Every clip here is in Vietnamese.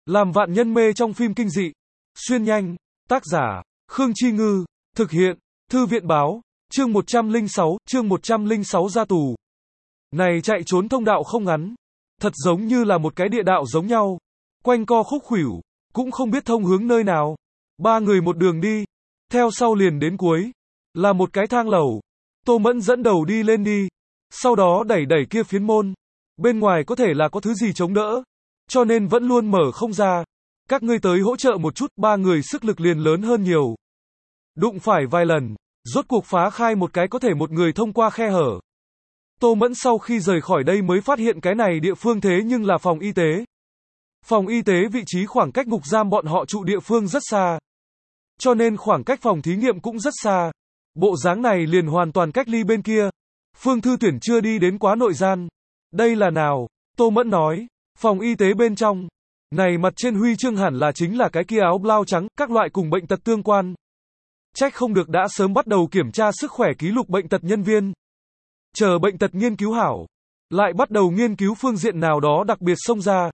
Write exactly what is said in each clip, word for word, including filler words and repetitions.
Làm vạn nhân mê trong phim kinh dị. Xuyên nhanh. Tác giả, Khương Chi Ngư. Thực hiện, Thư viện báo. Chương một trăm lẻ sáu, chương một trăm lẻ sáu ra tù. Này chạy trốn thông đạo không ngắn. Thật giống như là một cái địa đạo giống nhau. Quanh co khúc khuỷu. Cũng không biết thông hướng nơi nào. Ba người một đường đi. Theo sau liền đến cuối. Là một cái thang lầu. Tô Mẫn dẫn đầu đi lên đi. Sau đó đẩy đẩy kia phiến môn. Bên ngoài có thể là có thứ gì chống đỡ. Cho nên vẫn luôn mở không ra. Các ngươi tới hỗ trợ một chút, ba người sức lực liền lớn hơn nhiều. Đụng phải vài lần. Rốt cuộc phá khai một cái có thể một người thông qua khe hở. Tô Mẫn sau khi rời khỏi đây mới phát hiện cái này địa phương thế nhưng là phòng y tế. Phòng y tế vị trí khoảng cách ngục giam bọn họ trụ địa phương rất xa. Cho nên khoảng cách phòng thí nghiệm cũng rất xa. Bộ dáng này liền hoàn toàn cách ly bên kia. Phương Thư Tuyển chưa đi đến quá nội gian. Đây là nào? Tô Mẫn nói. Phòng y tế bên trong. Này mặt trên huy chương hẳn là chính là cái kia áo blau trắng, các loại cùng bệnh tật tương quan. Trách không được đã sớm bắt đầu kiểm tra sức khỏe ký lục bệnh tật nhân viên. Chờ bệnh tật nghiên cứu hảo. Lại bắt đầu nghiên cứu phương diện nào đó đặc biệt xông ra.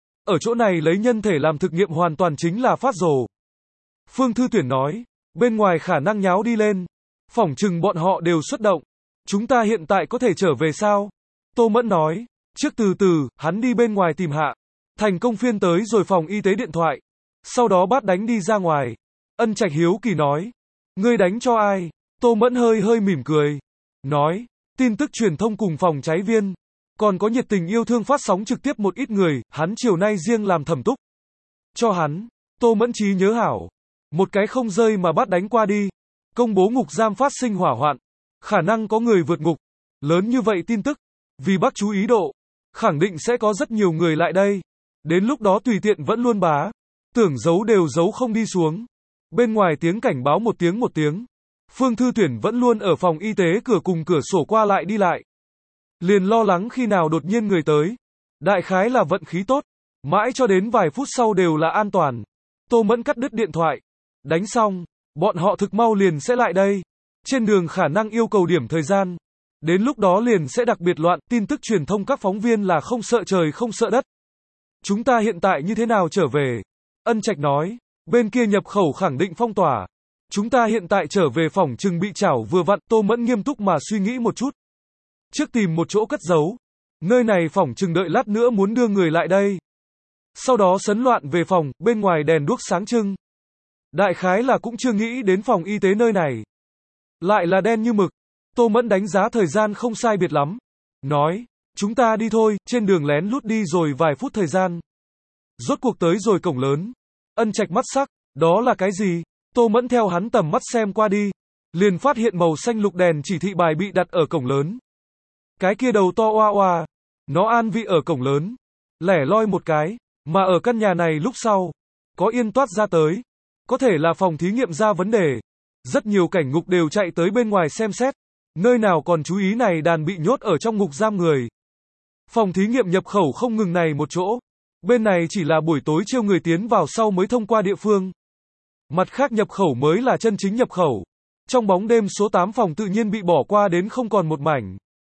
Ở chỗ này lấy nhân thể làm thực nghiệm hoàn toàn chính là phát rồ. Phương Thư Tuyển nói. Bên ngoài khả năng nháo đi lên. Phỏng chừng bọn họ đều xuất động. Chúng ta hiện tại có thể trở về sao? Tô Mẫn nói. Trước từ từ, hắn đi bên ngoài tìm hạ. Thành công phiên tới rồi phòng y tế điện thoại. Sau đó bắt đánh đi ra ngoài. Ân Trạch hiếu kỳ nói. Ngươi đánh cho ai? Tô Mẫn hơi hơi mỉm cười. Nói. Tin tức truyền thông cùng phòng cháy viên. Còn có nhiệt tình yêu thương phát sóng trực tiếp một ít người. Hắn chiều nay riêng làm thẩm túc. Cho hắn. Tô Mẫn trí nhớ hảo. Một cái không rơi mà bắt đánh qua đi. Công bố ngục giam phát sinh hỏa hoạn. Khả năng có người vượt ngục. Lớn như vậy tin tức. Vì Bắc chú ý độ. Khẳng định sẽ có rất nhiều người lại đây. Đến lúc đó tùy tiện vẫn luôn bá. Tưởng giấu đều giấu không đi xuống. Bên ngoài tiếng cảnh báo một tiếng một tiếng. Phương Thư Tuyển vẫn luôn ở phòng y tế cửa cùng cửa sổ qua lại đi lại. Liền lo lắng khi nào đột nhiên người tới. Đại khái là vận khí tốt. Mãi cho đến vài phút sau đều là an toàn. Tô Mẫn cắt đứt điện thoại. Đánh xong. Bọn họ thực mau liền sẽ lại đây. Trên đường khả năng yêu cầu điểm thời gian. Đến lúc đó liền sẽ đặc biệt loạn. Tin tức truyền thông các phóng viên là không sợ trời không sợ đất. Chúng ta hiện tại như thế nào trở về? Ân Trạch nói. Bên kia nhập khẩu khẳng định phong tỏa. Chúng ta hiện tại trở về phòng chừng bị chảo vừa vặn. Tô Mẫn nghiêm túc mà suy nghĩ một chút. Trước tìm một chỗ cất giấu. Nơi này phòng chừng đợi lát nữa muốn đưa người lại đây. Sau đó sấn loạn về phòng, bên ngoài đèn đuốc sáng trưng. Đại khái là cũng chưa nghĩ đến phòng y tế nơi này. Lại là đen như mực. Tô Mẫn đánh giá thời gian không sai biệt lắm. Nói, chúng ta đi thôi, trên đường lén lút đi rồi vài phút thời gian. Rốt cuộc tới rồi cổng lớn. Ân Trạch mắt sắc, đó là cái gì? Tô Mẫn theo hắn tầm mắt xem qua đi. Liền phát hiện màu xanh lục đèn chỉ thị bài bị đặt ở cổng lớn. Cái kia đầu to oa oa. Nó an vị ở cổng lớn. Lẻ loi một cái. Mà ở căn nhà này lúc sau. Có yên toát ra tới. Có thể là phòng thí nghiệm ra vấn đề. Rất nhiều cảnh ngục đều chạy tới bên ngoài xem xét. Nơi nào còn chú ý này đàn bị nhốt ở trong ngục giam người. Phòng thí nghiệm nhập khẩu không ngừng này một chỗ. Bên này chỉ là buổi tối chiêu người tiến vào sau mới thông qua địa phương. Mặt khác nhập khẩu mới là chân chính nhập khẩu. Trong bóng đêm số tám phòng tự nhiên bị bỏ qua đến không còn một mảnh.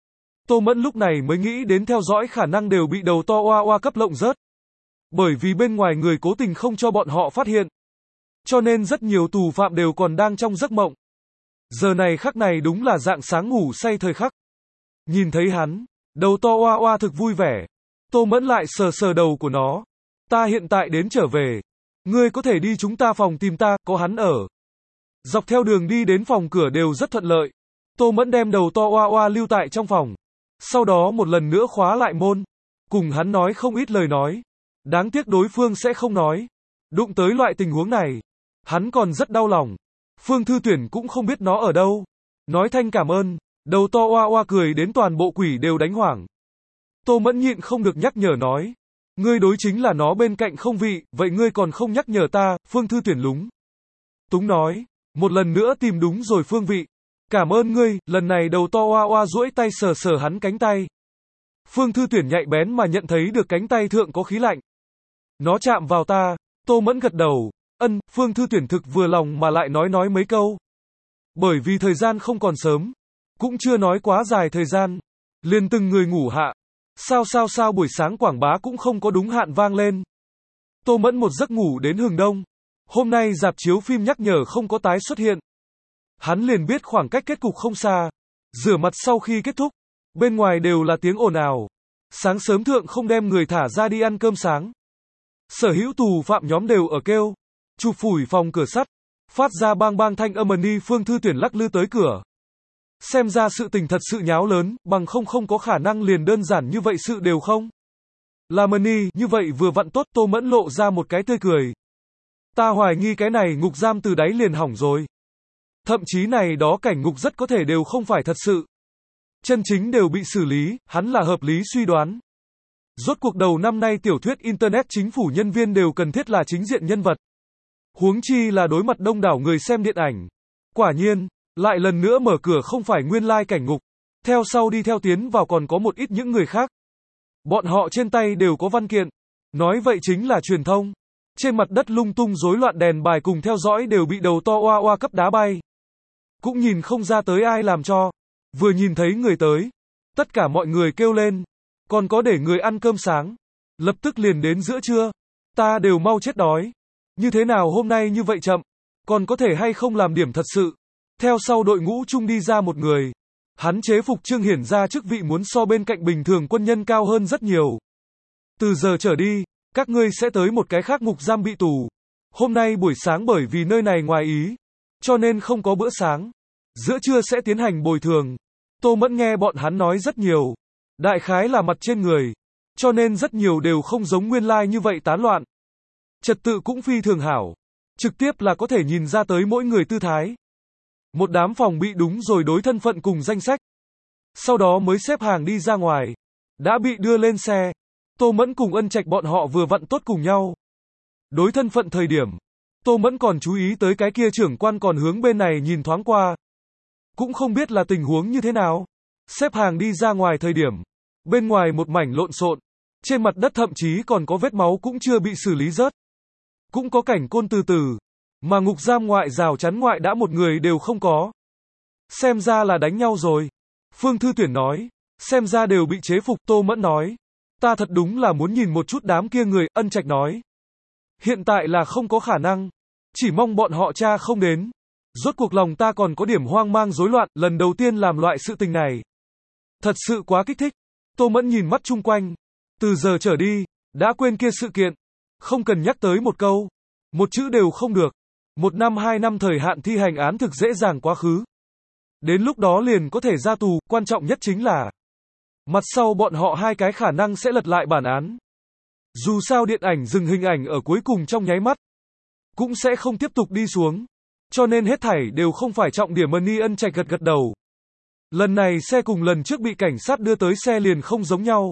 Tô Mẫn lúc này mới nghĩ đến theo dõi khả năng đều bị đầu to oa oa cấp lộng rớt. Bởi vì bên ngoài người cố tình không cho bọn họ phát hiện. Cho nên rất nhiều tù phạm đều còn đang trong giấc mộng. Giờ này khắc này đúng là dạng sáng ngủ say thời khắc. Nhìn thấy hắn, đầu to oa oa thực vui vẻ. Tô Mẫn lại sờ sờ đầu của nó. Ta hiện tại đến trở về. Ngươi có thể đi chúng ta phòng tìm ta, có hắn ở. Dọc theo đường đi đến phòng cửa đều rất thuận lợi. Tô Mẫn đem đầu to oa oa lưu tại trong phòng. Sau đó một lần nữa khóa lại môn. Cùng hắn nói không ít lời nói. Đáng tiếc đối phương sẽ không nói. Đụng tới loại tình huống này. Hắn còn rất đau lòng. Phương Thư Tuyển cũng không biết nó ở đâu. Nói thanh cảm ơn. Đầu to oa oa cười đến toàn bộ quỷ đều đánh hoảng. Tô Mẫn nhịn không được nhắc nhở nói. Ngươi đối chính là nó bên cạnh không vị, vậy ngươi còn không nhắc nhở ta, Phương Thư Tuyển lúng. Túng nói. Một lần nữa tìm đúng rồi phương vị. Cảm ơn ngươi, lần này đầu to oa oa duỗi tay sờ sờ hắn cánh tay. Phương Thư Tuyển nhạy bén mà nhận thấy được cánh tay thượng có khí lạnh. Nó chạm vào ta, Tô Mẫn gật đầu. Ân, Phương Thư Tuyển thực vừa lòng mà lại nói nói mấy câu. Bởi vì thời gian không còn sớm. Cũng chưa nói quá dài thời gian. Liền từng người ngủ hạ. Sao sao sao buổi sáng quảng bá cũng không có đúng hạn vang lên. Tô Mẫn một giấc ngủ đến hừng đông. Hôm nay rạp chiếu phim nhắc nhở không có tái xuất hiện. Hắn liền biết khoảng cách kết cục không xa. Rửa mặt sau khi kết thúc, bên ngoài đều là tiếng ồn ào. Sáng sớm thượng không đem người thả ra đi ăn cơm sáng. Sở hữu tù phạm nhóm đều ở kêu, chụp phủi phòng cửa sắt, phát ra bang bang thanh âm. Ni Phương Thư Tuyển lắc lư tới cửa. Xem ra sự tình thật sự nháo lớn, bằng không không có khả năng liền đơn giản như vậy sự đều không. Là Ni, như vậy vừa vặn tốt. Tô Mẫn lộ ra một cái tươi cười. Ta hoài nghi cái này ngục giam từ đáy liền hỏng rồi. Thậm chí này đó cảnh ngục rất có thể đều không phải thật sự. Chân chính đều bị xử lý, hắn là hợp lý suy đoán. Rốt cuộc đầu năm nay tiểu thuyết Internet chính phủ nhân viên đều cần thiết là chính diện nhân vật. Huống chi là đối mặt đông đảo người xem điện ảnh. Quả nhiên, lại lần nữa mở cửa không phải nguyên lai cảnh ngục. Theo sau đi theo tiến vào còn có một ít những người khác. Bọn họ trên tay đều có văn kiện. Nói vậy chính là truyền thông. Trên mặt đất lung tung rối loạn đèn bài cùng theo dõi đều bị đầu to oa oa cấp đá bay. Cũng nhìn không ra tới ai làm cho. Vừa nhìn thấy người tới, tất cả mọi người kêu lên. Còn có để người ăn cơm sáng. Lập tức liền đến giữa trưa. Ta đều mau chết đói. Như thế nào hôm nay như vậy chậm? Còn có thể hay không làm điểm thật sự? Theo sau đội ngũ chung đi ra một người. Hắn chế phục trương hiển ra chức vị muốn so bên cạnh bình thường quân nhân cao hơn rất nhiều. Từ giờ trở đi, các ngươi sẽ tới một cái khác ngục giam bị tù. Hôm nay buổi sáng bởi vì nơi này ngoài ý, cho nên không có bữa sáng. Giữa trưa sẽ tiến hành bồi thường. Tô Mẫn nghe bọn hắn nói rất nhiều. Đại khái là mặt trên người. Cho nên rất nhiều đều không giống nguyên lai like như vậy tán loạn. Trật tự cũng phi thường hảo. Trực tiếp là có thể nhìn ra tới mỗi người tư thái. Một đám phòng bị đúng rồi đối thân phận cùng danh sách. Sau đó mới xếp hàng đi ra ngoài. Đã bị đưa lên xe. Tô Mẫn cùng Ân Trạch bọn họ vừa vặn tốt cùng nhau. Đối thân phận thời điểm, Tô Mẫn còn chú ý tới cái kia trưởng quan còn hướng bên này nhìn thoáng qua. Cũng không biết là tình huống như thế nào. Xếp hàng đi ra ngoài thời điểm, bên ngoài một mảnh lộn xộn, trên mặt đất thậm chí còn có vết máu cũng chưa bị xử lý rớt. Cũng có cảnh côn từ từ, mà ngục giam ngoại rào chắn ngoại đã một người đều không có. Xem ra là đánh nhau rồi. Phương Thư Tuyển nói, xem ra đều bị chế phục. Tô Mẫn nói, ta thật đúng là muốn nhìn một chút đám kia người. Ân Trạch nói, hiện tại là không có khả năng, chỉ mong bọn họ tra không đến. Rốt cuộc lòng ta còn có điểm hoang mang rối loạn, lần đầu tiên làm loại sự tình này. Thật sự quá kích thích. Tô Mẫn nhìn mắt chung quanh. Từ giờ trở đi, đã quên kia sự kiện. Không cần nhắc tới một câu. Một chữ đều không được. Một năm hai năm thời hạn thi hành án thực dễ dàng quá khứ. Đến lúc đó liền có thể ra tù, quan trọng nhất chính là mặt sau bọn họ hai cái khả năng sẽ lật lại bản án. Dù sao điện ảnh dừng hình ảnh ở cuối cùng trong nháy mắt, cũng sẽ không tiếp tục đi xuống. Cho nên hết thảy đều không phải trọng điểm. Ni Ân Trạch gật gật đầu. Lần này xe cùng lần trước bị cảnh sát đưa tới xe liền không giống nhau.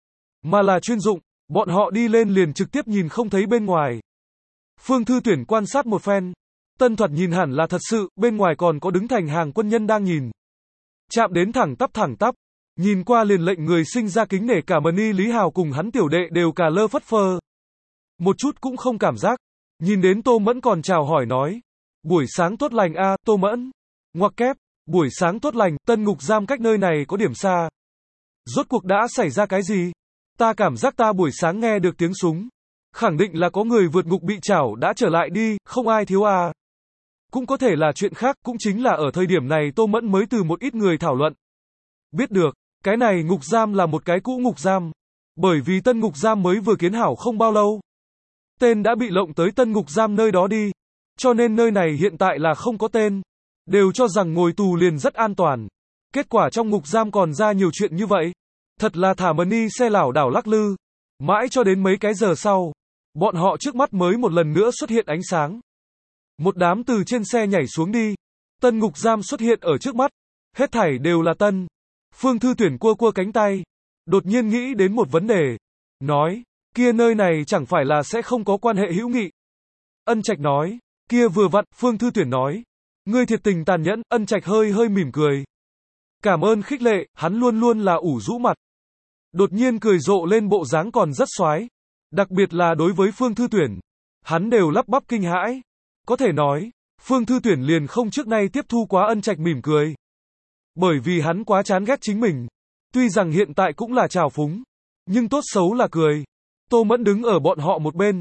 Mà là chuyên dụng, bọn họ đi lên liền trực tiếp nhìn không thấy bên ngoài. Phương Thư Tuyển quan sát một phen. Tân thoạt nhìn hẳn là thật sự, bên ngoài còn có đứng thành hàng quân nhân đang nhìn. Chạm đến thẳng tắp thẳng tắp. Nhìn qua liền lệnh người sinh ra kính nể. Cả Ni Lý Hào cùng hắn tiểu đệ đều cả lơ phất phơ. Một chút cũng không cảm giác. Nhìn đến Tô Mẫn còn chào hỏi nói. Buổi sáng tốt lành a, Tô Mẫn. Ngoặc kép, buổi sáng tốt lành. Tân ngục giam cách nơi này có điểm xa. Rốt cuộc đã xảy ra cái gì? Ta cảm giác ta buổi sáng nghe được tiếng súng. Khẳng định là có người vượt ngục bị trảo đã trở lại đi, không ai thiếu à. Cũng có thể là chuyện khác, cũng chính là ở thời điểm này Tô Mẫn mới từ một ít người thảo luận. Biết được, cái này ngục giam là một cái cũ ngục giam. Bởi vì tân ngục giam mới vừa kiến hảo không bao lâu. Tên đã bị lộng tới tân ngục giam nơi đó đi. Cho nên nơi này hiện tại là không có tên. Đều cho rằng ngồi tù liền rất an toàn. Kết quả trong ngục giam còn ra nhiều chuyện như vậy. Thật là thả Ni xe lảo đảo lắc lư. Mãi cho đến mấy cái giờ sau, bọn họ trước mắt mới một lần nữa xuất hiện ánh sáng. Một đám từ trên xe nhảy xuống đi. Tân ngục giam xuất hiện ở trước mắt. Hết thảy đều là tân. Phương Thư Tuyển cua cua cánh tay. Đột nhiên nghĩ đến một vấn đề. Nói, kia nơi này chẳng phải là sẽ không có quan hệ hữu nghị. Ân Trạch nói, kia vừa vặn. Phương Thư Tuyển nói, ngươi thiệt tình tàn nhẫn. Ân Trạch hơi hơi mỉm cười. Cảm ơn khích lệ, hắn luôn luôn là ủ rũ mặt. Đột nhiên cười rộ lên bộ dáng còn rất xoái. Đặc biệt là đối với Phương Thư Tuyển. Hắn đều lắp bắp kinh hãi. Có thể nói, Phương Thư Tuyển liền không trước nay tiếp thu quá Ân Trạch mỉm cười. Bởi vì hắn quá chán ghét chính mình. Tuy rằng hiện tại cũng là trào phúng. Nhưng tốt xấu là cười. Tô Mẫn đứng ở bọn họ một bên.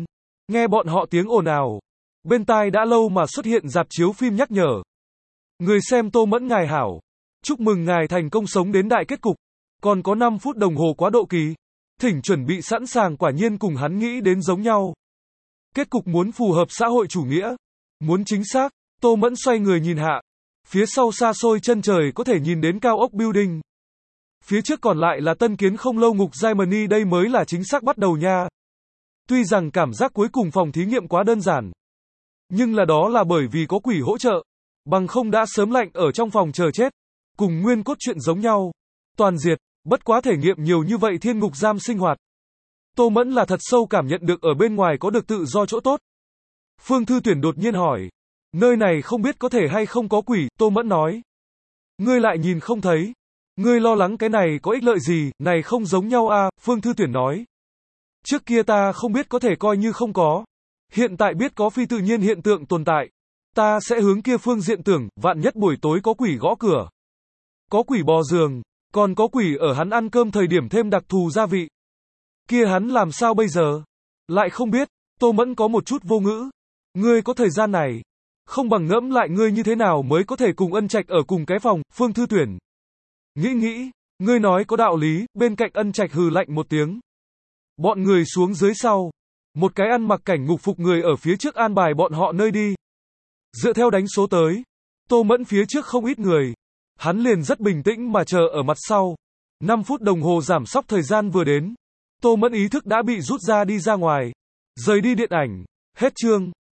Nghe bọn họ tiếng ồn ào. Bên tai đã lâu mà xuất hiện rạp chiếu phim nhắc nhở. Người xem Tô Mẫn ngài hảo. Chúc mừng ngài thành công sống đến đại kết cục. Còn có năm phút đồng hồ quá độ kỳ. Thỉnh chuẩn bị sẵn sàng, quả nhiên cùng hắn nghĩ đến giống nhau. Kết cục muốn phù hợp xã hội chủ nghĩa. Muốn chính xác, Tô Mẫn xoay người nhìn hạ. Phía sau xa xôi chân trời có thể nhìn đến cao ốc building. Phía trước còn lại là tân kiến không lâu ngục Germany, đây mới là chính xác bắt đầu nha. Tuy rằng cảm giác cuối cùng phòng thí nghiệm quá đơn giản. Nhưng là đó là bởi vì có quỷ hỗ trợ. Bằng không đã sớm lạnh ở trong phòng chờ chết. Cùng nguyên cốt truyện giống nhau. Toàn diệt, bất quá thể nghiệm nhiều như vậy thiên ngục giam sinh hoạt. Tô Mẫn là thật sâu cảm nhận được ở bên ngoài có được tự do chỗ tốt. Phương Thư Tuyển đột nhiên hỏi. Nơi này không biết có thể hay không có quỷ, Tô Mẫn nói. Ngươi lại nhìn không thấy. Ngươi lo lắng cái này có ích lợi gì, này không giống nhau a, Phương Thư Tuyển nói. Trước kia ta không biết có thể coi như không có. Hiện tại biết có phi tự nhiên hiện tượng tồn tại. Ta sẽ hướng kia phương diện tưởng, vạn nhất buổi tối có quỷ gõ cửa. Có quỷ bò giường, còn có quỷ ở hắn ăn cơm thời điểm thêm đặc thù gia vị. Kia hắn làm sao bây giờ? Lại không biết, Tô Mẫn có một chút vô ngữ. Ngươi có thời gian này, không bằng ngẫm lại ngươi như thế nào mới có thể cùng Ân Trạch ở cùng cái phòng, Phương Thư Tuyển. Nghĩ nghĩ, ngươi nói có đạo lý, bên cạnh Ân Trạch hừ lạnh một tiếng. Bọn người xuống dưới sau. Một cái ăn mặc cảnh ngục phục người ở phía trước an bài bọn họ nơi đi. Dựa theo đánh số tới. Tô Mẫn phía trước không ít người. Hắn liền rất bình tĩnh mà chờ ở mặt sau. năm phút đồng hồ giảm sóc thời gian vừa đến. Tô Mẫn ý thức đã bị rút ra đi ra ngoài. Rời đi điện ảnh. Hết chương.